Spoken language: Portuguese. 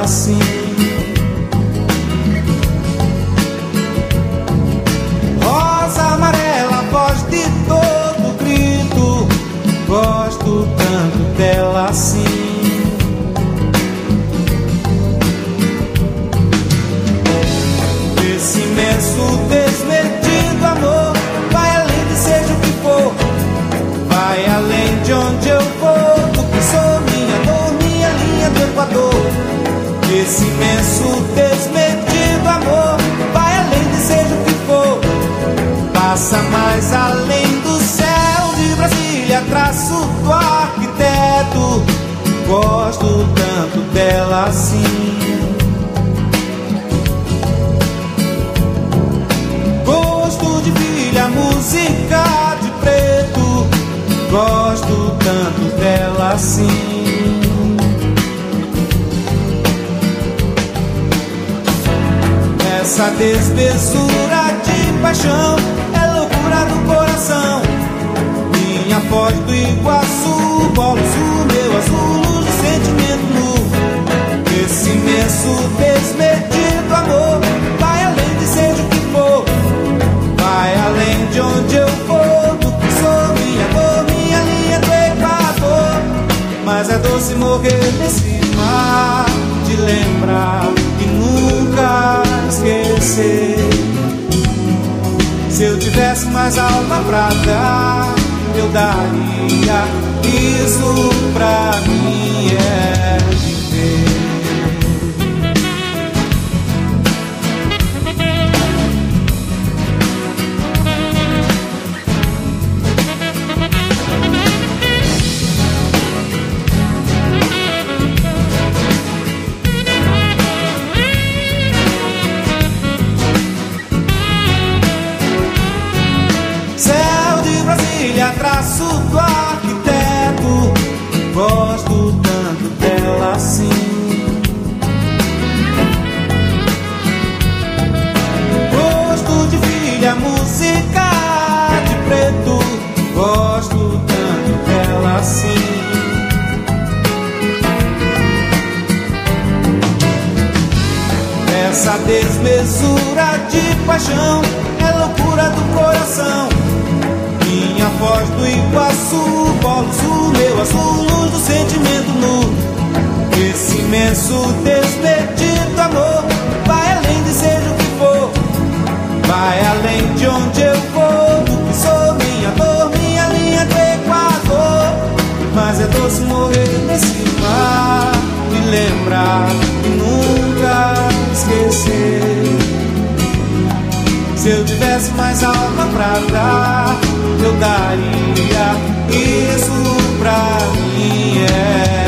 assim. Rosa amarela, voz de todo grito, gosto tanto dela assim. Esse imenso desmedido amor vai além de seja o que for, vai além de onde eu vou, do que sou, minha dor, minha linha do Equador. Esse imenso desmedido amor vai além de seja o que for, passa mais além do céu de Brasília, traço do arquiteto, gosto tanto dela assim. Gosto de filha, música de preto, gosto tanto dela assim. Essa desmesura de paixão é loucura do coração. Minha Foz do Iguaçu, polo sul, meu azul, luz de sentimento nu. Esse imenso desmedido amor vai além de seja o que for, vai além de onde eu vou, do que sou, minha dor, minha linha do Equador. Mas é doce morrer nesse mar, de lembrar e nunca esquecer. Se eu tivesse mais alma pra dar, eu daria. Isso pra mim é viver. Traço do arquiteto, gosto tanto dela assim. Gosto de filha, música de preto, gosto tanto dela assim. Essa desmesura de paixão é loucura do coração. Minha Foz do Iguaçu, polo sul, meu azul, luz do sentimento nu. Esse imenso desmedido amor vai além de seja o que for, vai além de onde eu vou, do que sou, minha dor, minha linha do Equador. Mas é doce morrer nesse mar, me lembrar e nunca esquecer. Se eu tivesse mais alma pra dar, eu daria. Isso pra mim é